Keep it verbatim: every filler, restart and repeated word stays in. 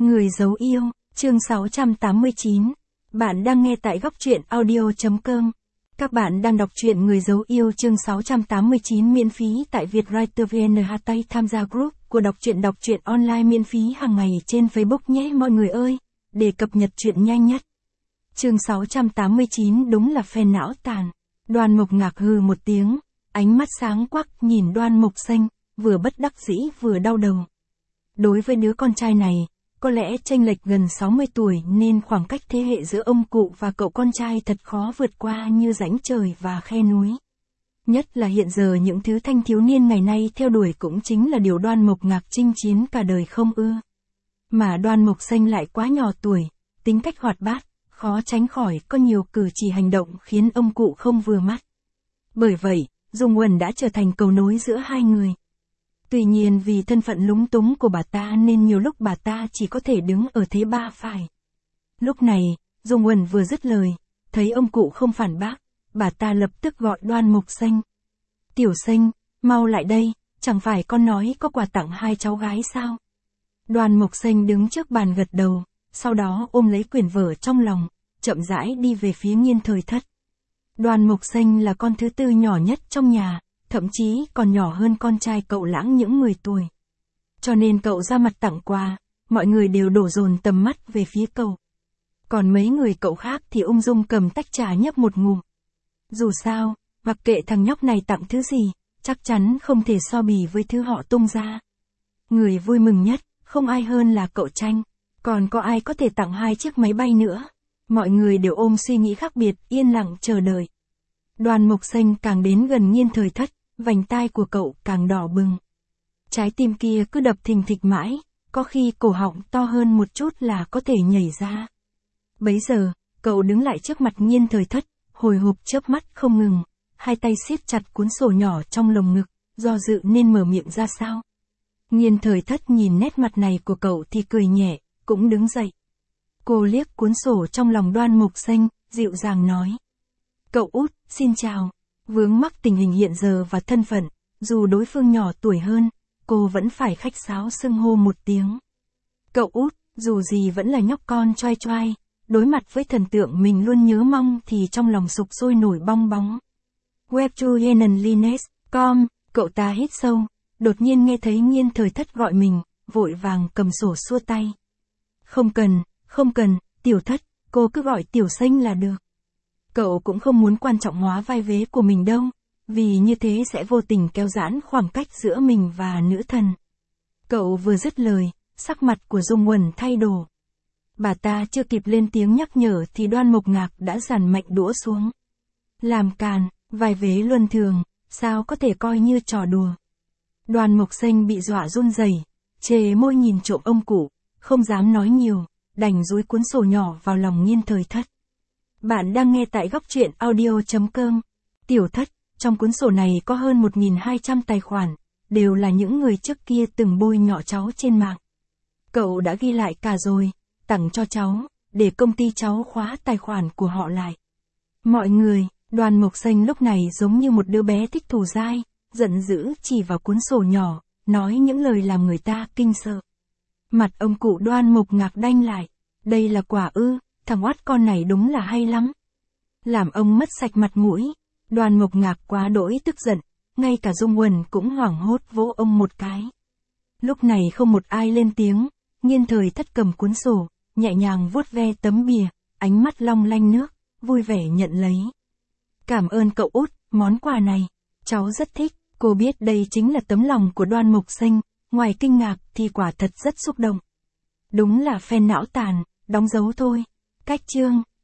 Người giấu yêu, chương sáu trăm tám mươi chín. Bạn đang nghe tại góc truyện audio.com. Các bạn đang đọc truyện Người giấu yêu chương sáu trăm tám mươi chín miễn phí tại Vietwriter vê en. Hashtag tham gia group của đọc truyện đọc truyện online miễn phí hàng ngày trên Facebook nhé mọi người ơi, để cập nhật truyện nhanh nhất. Chương sáu trăm tám mươi chín đúng là phen não tàn. Đoan Mục Ngạc hừ một tiếng, ánh mắt sáng quắc nhìn Đoan Mục Xanh, vừa bất đắc dĩ vừa đau đầu. Đối với đứa con trai này, có lẽ chênh lệch gần sáu mươi tuổi nên khoảng cách thế hệ giữa ông cụ và cậu con trai thật khó vượt qua như rãnh trời và khe núi. Nhất là hiện giờ những thứ thanh thiếu niên ngày nay theo đuổi cũng chính là điều Đoan Mục Ngạc chinh chiến cả đời không ưa. Mà Đoan Mục Xanh lại quá nhỏ tuổi, tính cách hoạt bát, khó tránh khỏi có nhiều cử chỉ hành động khiến ông cụ không vừa mắt. Bởi vậy, Dung Uẩn đã trở thành cầu nối giữa hai người. Tuy nhiên vì thân phận lúng túng của bà ta nên nhiều lúc bà ta chỉ có thể đứng ở thế ba phải. Lúc này, Dung Uẩn vừa dứt lời, thấy ông cụ không phản bác, bà ta lập tức gọi Đoan Mục Xanh. Tiểu Xanh, mau lại đây, chẳng phải con nói có quà tặng hai cháu gái sao? Đoan Mục Xanh đứng trước bàn gật đầu, sau đó ôm lấy quyển vở trong lòng, chậm rãi đi về phía Nghiên Thời Thất. Đoan Mục Xanh là con thứ tư nhỏ nhất trong nhà, thậm chí còn nhỏ hơn con trai cậu Lãng những mười tuổi. Cho nên cậu ra mặt tặng quà, mọi người đều đổ dồn tầm mắt về phía cậu. Còn mấy người cậu khác thì ung dung cầm tách trà nhấp một ngụm. Dù sao, mặc kệ thằng nhóc này tặng thứ gì, chắc chắn không thể so bì với thứ họ tung ra. Người vui mừng nhất, không ai hơn là cậu Tranh, còn có ai có thể tặng hai chiếc máy bay nữa. Mọi người đều ôm suy nghĩ khác biệt, yên lặng chờ đợi. Đoan Mục Xanh càng đến gần Nghiên Thời Thất, vành tai của cậu càng đỏ bừng. Trái tim kia cứ đập thình thịch mãi, có khi cổ họng to hơn một chút là có thể nhảy ra. Bấy giờ, cậu đứng lại trước mặt Nghiên Thời Thất, hồi hộp chớp mắt không ngừng, hai tay siết chặt cuốn sổ nhỏ trong lồng ngực, do dự nên mở miệng ra sao. Nghiên Thời Thất nhìn nét mặt này của cậu thì cười nhẹ, cũng đứng dậy. Cô liếc cuốn sổ trong lòng Đoan Mục Xanh, dịu dàng nói. Cậu út, xin chào. Vướng mắc tình hình hiện giờ và thân phận, dù đối phương nhỏ tuổi hơn, cô vẫn phải khách sáo xưng hô một tiếng. Cậu út, dù gì vẫn là nhóc con choai choai, đối mặt với thần tượng mình luôn nhớ mong thì trong lòng sục sôi nổi bong bóng. webtoyenenlines chấm com, cậu ta hít sâu, đột nhiên nghe thấy Nghiên Thời Thất gọi mình, vội vàng cầm sổ xua tay. Không cần, không cần, Tiểu Thất, cô cứ gọi Tiểu Xanh là được. Cậu cũng không muốn quan trọng hóa vai vế của mình đâu, vì như thế sẽ vô tình kéo giãn khoảng cách giữa mình và nữ thần. Cậu vừa dứt lời, sắc mặt của Dung Uẩn thay đổi. Bà ta chưa kịp lên tiếng nhắc nhở thì Đoan Mục Ngạc đã giàn mạnh đũa xuống. Làm càn, vai vế luân thường, sao có thể coi như trò đùa. Đoan Mục Xanh bị dọa run rẩy, chề môi nhìn trộm ông cụ, không dám nói nhiều, đành dúi cuốn sổ nhỏ vào lòng Nghiên Thời Thất. Bạn đang nghe tại góc truyện audio.com. Tiểu Thất, trong cuốn sổ này có hơn một nghìn hai trăm tài khoản, đều là những người trước kia từng bôi nhọ cháu trên mạng. Cậu đã ghi lại cả rồi, tặng cho cháu, để công ty cháu khóa tài khoản của họ lại. Mọi người, Đoan Mục Xanh lúc này giống như một đứa bé thích thù dai, giận dữ chỉ vào cuốn sổ nhỏ, nói những lời làm người ta kinh sợ. Mặt ông cụ Đoan Mục Ngạc đanh lại, đây là quả ư? Thằng oát con này đúng là hay lắm. Làm ông mất sạch mặt mũi. Đoan Mục Ngạc quá đỗi tức giận, ngay cả Dung Uẩn cũng hoảng hốt vỗ ông một cái. Lúc này không một ai lên tiếng, Nghiên Thời Thất cầm cuốn sổ, nhẹ nhàng vuốt ve tấm bìa, ánh mắt long lanh nước, vui vẻ nhận lấy. Cảm ơn cậu út, món quà này, cháu rất thích. Cô biết đây chính là tấm lòng của Đoan Mục Xanh, ngoài kinh ngạc thì quả thật rất xúc động. Đúng là phen não tàn, đóng dấu thôi. Cách chương